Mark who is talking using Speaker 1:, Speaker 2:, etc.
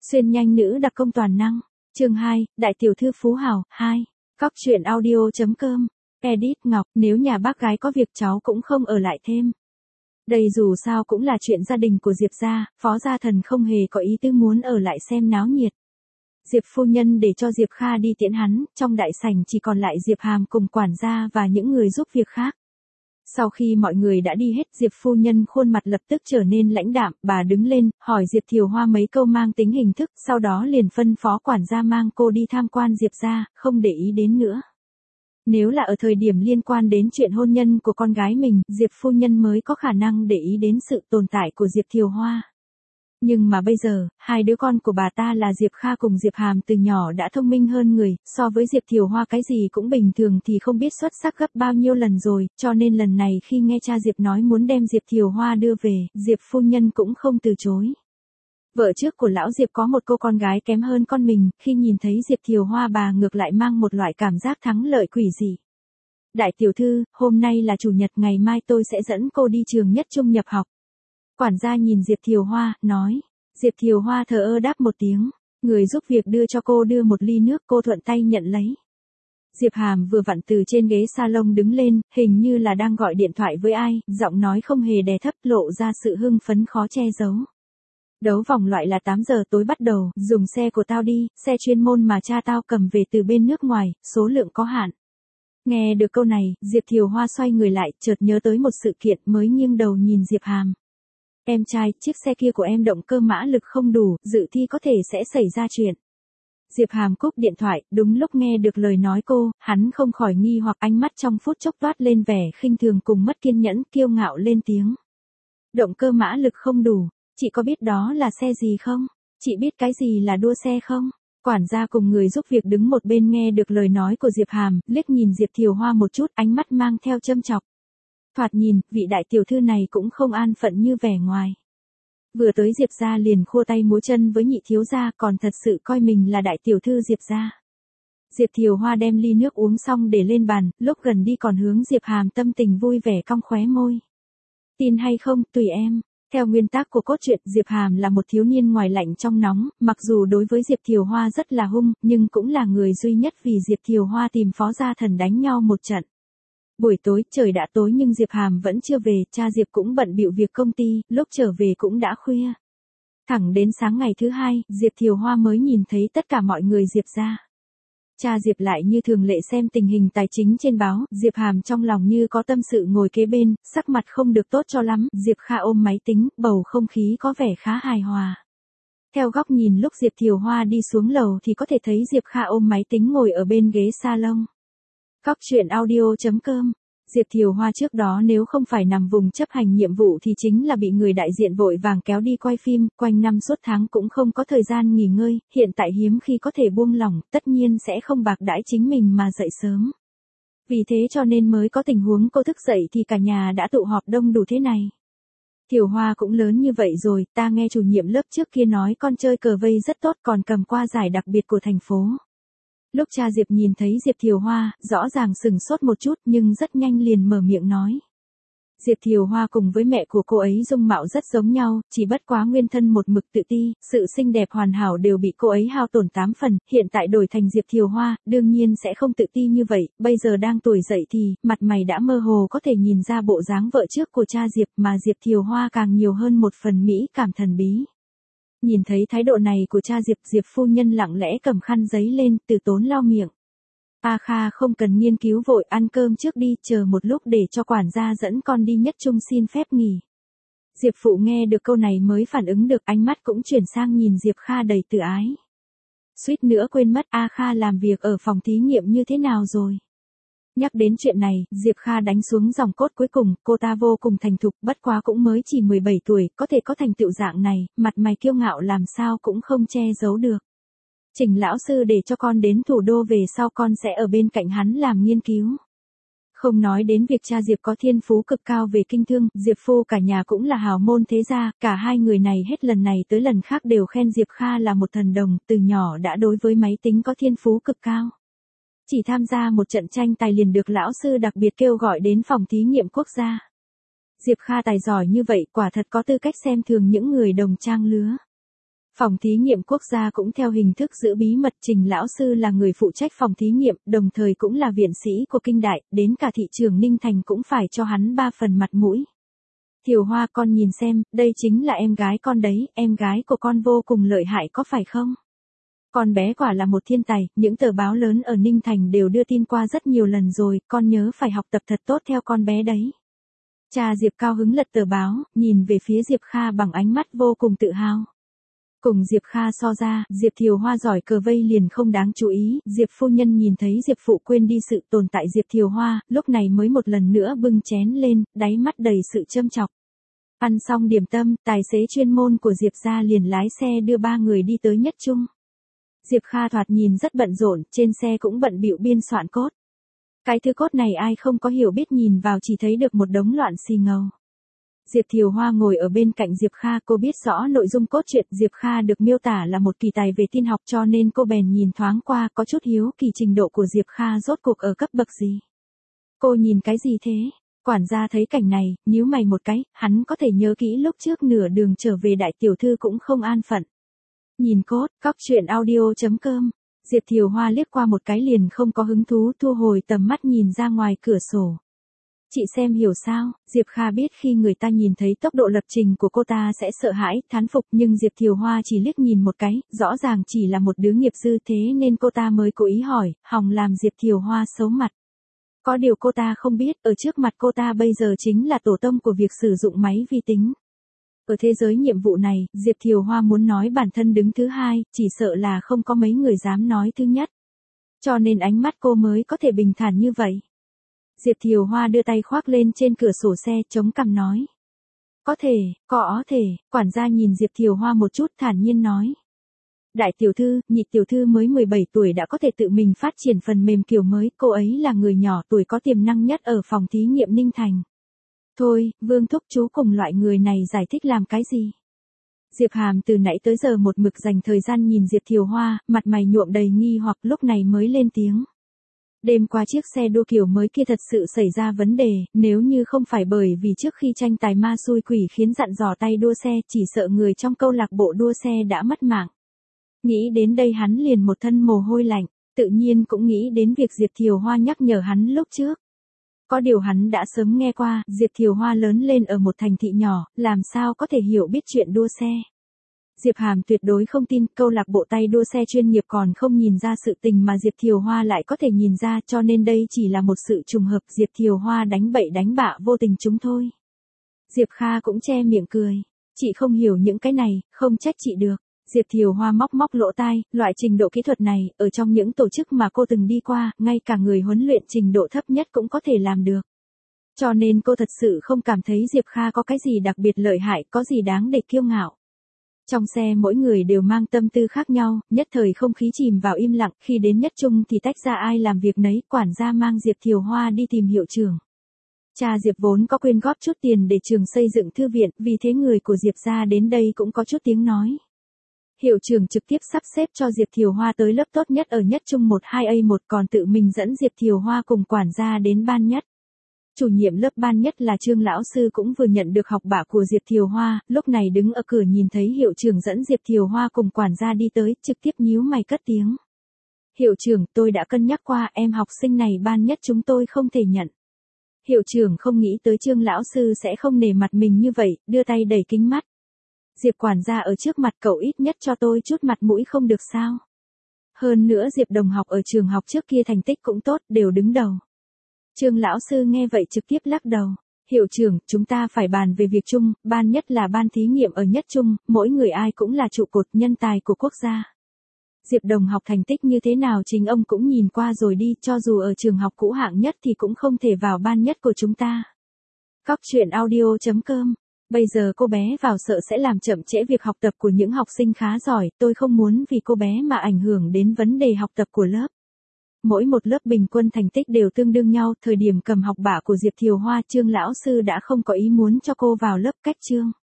Speaker 1: Xuyên nhanh nữ đặc công toàn năng. Chương 2, Đại tiểu thư phú hào, 2. Cóc truyện audio.com. Edit Ngọc, nếu nhà bác gái có việc cháu cũng không ở lại thêm. Đây dù sao cũng là chuyện gia đình của Diệp gia, Phó gia thần không hề có ý tư muốn ở lại xem náo nhiệt. Diệp phu nhân để cho Diệp Kha đi tiễn hắn, trong đại sảnh chỉ còn lại Diệp Hàm cùng quản gia và những người giúp việc khác. Sau khi mọi người đã đi hết, Diệp phu nhân khuôn mặt lập tức trở nên lãnh đạm, bà đứng lên, hỏi Diệp Thiều Hoa mấy câu mang tính hình thức, sau đó liền phân phó quản gia mang cô đi tham quan Diệp gia, không để ý đến nữa. Nếu là ở thời điểm liên quan đến chuyện hôn nhân của con gái mình, Diệp phu nhân mới có khả năng để ý đến sự tồn tại của Diệp Thiều Hoa. Nhưng mà bây giờ, hai đứa con của bà ta là Diệp Kha cùng Diệp Hàm từ nhỏ đã thông minh hơn người, so với Diệp Thiều Hoa cái gì cũng bình thường thì không biết xuất sắc gấp bao nhiêu lần rồi, cho nên lần này khi nghe cha Diệp nói muốn đem Diệp Thiều Hoa đưa về, Diệp phu nhân cũng không từ chối. Vợ trước của lão Diệp có một cô con gái kém hơn con mình, khi nhìn thấy Diệp Thiều Hoa bà ngược lại mang một loại cảm giác thắng lợi quỷ dị. Đại tiểu thư, hôm nay là chủ nhật, ngày mai tôi sẽ dẫn cô đi trường nhất trung nhập học. Quản gia nhìn Diệp Thiều Hoa, nói. Diệp Thiều Hoa thờ ơ đáp một tiếng, người giúp việc đưa cho cô đưa một ly nước, cô thuận tay nhận lấy. Diệp Hàm vừa vặn từ trên ghế salon đứng lên, hình như là đang gọi điện thoại với ai, giọng nói không hề đè thấp, lộ ra sự hưng phấn khó che giấu. Đấu vòng loại là 8 giờ tối bắt đầu, dùng xe của tao đi, xe chuyên môn mà cha tao cầm về từ bên nước ngoài, số lượng có hạn. Nghe được câu này, Diệp Thiều Hoa xoay người lại, chợt nhớ tới một sự kiện, mới nghiêng đầu nhìn Diệp Hàm. Em trai, chiếc xe kia của em động cơ mã lực không đủ, dự thi có thể sẽ xảy ra chuyện. Diệp Hàm cúp điện thoại, đúng lúc nghe được lời nói cô, hắn không khỏi nghi hoặc, ánh mắt trong phút chốc toát lên vẻ khinh thường cùng mất kiên nhẫn, kiêu ngạo lên tiếng. Động cơ mã lực không đủ, chị có biết đó là xe gì không? Chị biết cái gì là đua xe không? Quản gia cùng người giúp việc đứng một bên nghe được lời nói của Diệp Hàm, liếc nhìn Diệp Thiều Hoa một chút, ánh mắt mang theo châm chọc. Thoạt nhìn, vị đại tiểu thư này cũng không an phận như vẻ ngoài. Vừa tới Diệp gia liền khua tay múa chân với nhị thiếu gia, còn thật sự coi mình là đại tiểu thư Diệp gia. Diệp Thiều Hoa đem ly nước uống xong để lên bàn, lúc gần đi còn hướng Diệp Hàm tâm tình vui vẻ cong khóe môi. Tin hay không, tùy em. Theo nguyên tắc của cốt truyện, Diệp Hàm là một thiếu niên ngoài lạnh trong nóng, mặc dù đối với Diệp Thiều Hoa rất là hung, nhưng cũng là người duy nhất vì Diệp Thiều Hoa tìm Phó gia thần đánh nhau một trận. Buổi tối, trời đã tối nhưng Diệp Hàm vẫn chưa về, cha Diệp cũng bận bịu việc công ty, lúc trở về cũng đã khuya. Thẳng đến sáng ngày thứ hai, Diệp Thiều Hoa mới nhìn thấy tất cả mọi người Diệp gia. Cha Diệp lại như thường lệ xem tình hình tài chính trên báo, Diệp Hàm trong lòng như có tâm sự ngồi kế bên, sắc mặt không được tốt cho lắm, Diệp Kha ôm máy tính, bầu không khí có vẻ khá hài hòa. Theo góc nhìn lúc Diệp Thiều Hoa đi xuống lầu thì có thể thấy Diệp Kha ôm máy tính ngồi ở bên ghế salon. Cóc truyện audio.com. Diệp Thiều Hoa trước đó nếu không phải nằm vùng chấp hành nhiệm vụ thì chính là bị người đại diện vội vàng kéo đi quay phim, quanh năm suốt tháng cũng không có thời gian nghỉ ngơi, hiện tại hiếm khi có thể buông lỏng, tất nhiên sẽ không bạc đãi chính mình mà dậy sớm. Vì thế cho nên mới có tình huống cô thức dậy thì cả nhà đã tụ họp đông đủ thế này. Thiều Hoa cũng lớn như vậy rồi, ta nghe chủ nhiệm lớp trước kia nói con chơi cờ vây rất tốt, còn cầm qua giải đặc biệt của thành phố. Lúc cha Diệp nhìn thấy Diệp Thiều Hoa, rõ ràng sừng sốt một chút nhưng rất nhanh liền mở miệng nói. Diệp Thiều Hoa cùng với mẹ của cô ấy dung mạo rất giống nhau, chỉ bất quá nguyên thân một mực tự ti, sự xinh đẹp hoàn hảo đều bị cô ấy hao tổn 8 phần, hiện tại đổi thành Diệp Thiều Hoa, đương nhiên sẽ không tự ti như vậy, bây giờ đang tuổi dậy thì, mặt mày đã mơ hồ có thể nhìn ra bộ dáng vợ trước của cha Diệp mà Diệp Thiều Hoa càng nhiều hơn một phần mỹ cảm thần bí. Nhìn thấy thái độ này của cha Diệp, Diệp phu nhân lặng lẽ cầm khăn giấy lên, từ tốn lau miệng. A Kha không cần nghiên cứu vội, ăn cơm trước đi, chờ một lúc để cho quản gia dẫn con đi nhất trung xin phép nghỉ. Diệp phụ nghe được câu này mới phản ứng được, ánh mắt cũng chuyển sang nhìn Diệp Kha đầy tự ái. Suýt nữa quên mất A Kha làm việc ở phòng thí nghiệm như thế nào rồi. Nhắc đến chuyện này, Diệp Kha đánh xuống dòng cốt cuối cùng, cô ta vô cùng thành thục, bất quá cũng mới chỉ 17 tuổi, có thể có thành tựu dạng này, mặt mày kiêu ngạo làm sao cũng không che giấu được. Trình lão sư để cho con đến thủ đô về sau con sẽ ở bên cạnh hắn làm nghiên cứu. Không nói đến việc cha Diệp có thiên phú cực cao về kinh thương, Diệp phu cả nhà cũng là hào môn thế gia, cả hai người này hết lần này tới lần khác đều khen Diệp Kha là một thần đồng, từ nhỏ đã đối với máy tính có thiên phú cực cao. Chỉ tham gia một trận tranh tài liền được lão sư đặc biệt kêu gọi đến phòng thí nghiệm quốc gia. Diệp Kha tài giỏi như vậy quả thật có tư cách xem thường những người đồng trang lứa. Phòng thí nghiệm quốc gia cũng theo hình thức giữ bí mật. Trình lão sư là người phụ trách phòng thí nghiệm, đồng thời cũng là viện sĩ của kinh đại, đến cả thị trưởng Ninh Thành cũng phải cho hắn 3 phần mặt mũi. Thiều Hoa, con nhìn xem, đây chính là em gái con đấy, em gái của con vô cùng lợi hại có phải không? Con bé quả là một thiên tài, những tờ báo lớn ở Ninh Thành đều đưa tin qua rất nhiều lần rồi, con nhớ phải học tập thật tốt theo con bé đấy. Cha Diệp cao hứng lật tờ báo, nhìn về phía Diệp Kha bằng ánh mắt vô cùng tự hào. Cùng Diệp Kha so ra, Diệp Thiều Hoa giỏi cờ vây liền không đáng chú ý, Diệp phu nhân nhìn thấy Diệp phụ quên đi sự tồn tại Diệp Thiều Hoa, lúc này mới một lần nữa bưng chén lên, đáy mắt đầy sự châm chọc. Ăn xong điểm tâm, tài xế chuyên môn của Diệp gia liền lái xe đưa 3 người đi tới Nhất Trung. Diệp Kha thoạt nhìn rất bận rộn, trên xe cũng bận bịu biên soạn cốt. Cái thứ cốt này ai không có hiểu biết, nhìn vào chỉ thấy được một đống loạn xì ngầu. Diệp Thiều Hoa ngồi ở bên cạnh Diệp Kha, cô biết rõ nội dung cốt truyện. Diệp Kha được miêu tả là một kỳ tài về tin học cho nên cô bèn nhìn thoáng qua, có chút hiếu kỳ trình độ của Diệp Kha rốt cuộc ở cấp bậc gì. Cô nhìn cái gì thế? Quản gia thấy cảnh này, nhíu mày một cái, hắn có thể nhớ kỹ lúc trước nửa đường trở về đại tiểu thư cũng không an phận. Nhìn cốt, cóc truyện audio.com, Diệp Thiều Hoa liếc qua một cái liền không có hứng thú, thu hồi tầm mắt nhìn ra ngoài cửa sổ. Chị xem hiểu sao? Diệp Kha biết khi người ta nhìn thấy tốc độ lập trình của cô ta sẽ sợ hãi, thán phục, nhưng Diệp Thiều Hoa chỉ liếc nhìn một cái, rõ ràng chỉ là một đứa nghiệp dư, thế nên cô ta mới cố ý hỏi, hòng làm Diệp Thiều Hoa xấu mặt. Có điều cô ta không biết, ở trước mặt cô ta bây giờ chính là tổ tông của việc sử dụng máy vi tính. Ở thế giới nhiệm vụ này, Diệp Thiều Hoa muốn nói bản thân đứng thứ hai, chỉ sợ là không có mấy người dám nói thứ nhất. Cho nên ánh mắt cô mới có thể bình thản như vậy. Diệp Thiều Hoa đưa tay khoác lên trên cửa sổ xe, chống cằm nói. Có thể, quản gia nhìn Diệp Thiều Hoa một chút, thản nhiên nói. Đại tiểu thư, nhị tiểu thư mới 17 tuổi đã có thể tự mình phát triển phần mềm kiểu mới, cô ấy là người nhỏ tuổi có tiềm năng nhất ở phòng thí nghiệm Ninh Thành. Thôi, Vương thúc chú cùng loại người này giải thích làm cái gì? Diệp Hàm từ nãy tới giờ một mực dành thời gian nhìn Diệp Thiều Hoa, mặt mày nhuộm đầy nghi hoặc, lúc này mới lên tiếng. Đêm qua chiếc xe đua kiểu mới kia thật sự xảy ra vấn đề, nếu như không phải bởi vì trước khi tranh tài ma xui quỷ khiến dặn dò tay đua xe, chỉ sợ người trong câu lạc bộ đua xe đã mất mạng. Nghĩ đến đây hắn liền một thân mồ hôi lạnh, tự nhiên cũng nghĩ đến việc Diệp Thiều Hoa nhắc nhở hắn lúc trước. Có điều hắn đã sớm nghe qua, Diệp Thiều Hoa lớn lên ở một thành thị nhỏ, làm sao có thể hiểu biết chuyện đua xe. Diệp Hàm tuyệt đối không tin, câu lạc bộ tay đua xe chuyên nghiệp còn không nhìn ra sự tình mà Diệp Thiều Hoa lại có thể nhìn ra, cho nên đây chỉ là một sự trùng hợp, Diệp Thiều Hoa đánh bậy đánh bạ vô tình chúng thôi. Diệp Kha cũng che miệng cười, chị không hiểu những cái này, không trách chị được. Diệp Thiều Hoa móc lỗ tai, loại trình độ kỹ thuật này, ở trong những tổ chức mà cô từng đi qua, ngay cả người huấn luyện trình độ thấp nhất cũng có thể làm được. Cho nên cô thật sự không cảm thấy Diệp Kha có cái gì đặc biệt lợi hại, có gì đáng để kiêu ngạo. Trong xe mỗi người đều mang tâm tư khác nhau, nhất thời không khí chìm vào im lặng, khi đến Nhất Trung thì tách ra ai làm việc nấy, quản gia mang Diệp Thiều Hoa đi tìm hiệu trưởng. Cha Diệp vốn có quyên góp chút tiền để trường xây dựng thư viện, vì thế người của Diệp gia đến đây cũng có chút tiếng nói. Hiệu trưởng trực tiếp sắp xếp cho Diệp Thiều Hoa tới lớp tốt nhất ở Nhất Trung 12A1, còn tự mình dẫn Diệp Thiều Hoa cùng quản gia đến ban nhất. Chủ nhiệm lớp ban nhất là Trương lão sư cũng vừa nhận được học bạ của Diệp Thiều Hoa, lúc này đứng ở cửa nhìn thấy hiệu trưởng dẫn Diệp Thiều Hoa cùng quản gia đi tới, trực tiếp nhíu mày cất tiếng. Hiệu trưởng, tôi đã cân nhắc qua, em học sinh này ban nhất chúng tôi không thể nhận. Hiệu trưởng không nghĩ tới Trương lão sư sẽ không nể mặt mình như vậy, đưa tay đẩy kính mắt. Diệp quản gia ở trước mặt cậu ít nhất cho tôi chút mặt mũi không được sao? Hơn nữa Diệp đồng học ở trường học trước kia thành tích cũng tốt, đều đứng đầu. Trương lão sư nghe vậy trực tiếp lắc đầu. Hiệu trưởng, chúng ta phải bàn về việc chung, ban nhất là ban thí nghiệm ở Nhất Trung, mỗi người ai cũng là trụ cột nhân tài của quốc gia. Diệp đồng học thành tích như thế nào chính ông cũng nhìn qua rồi đi, cho dù ở trường học cũ hạng nhất thì cũng không thể vào ban nhất của chúng ta. Cóc truyện audio.com. Bây giờ cô bé vào sợ sẽ làm chậm trễ việc học tập của những học sinh khá giỏi, tôi không muốn vì cô bé mà ảnh hưởng đến vấn đề học tập của lớp. Mỗi một lớp bình quân thành tích đều tương đương nhau, thời điểm cầm học bạ của Diệp Thiều Hoa, Trương lão sư đã không có ý muốn cho cô vào lớp cách chương.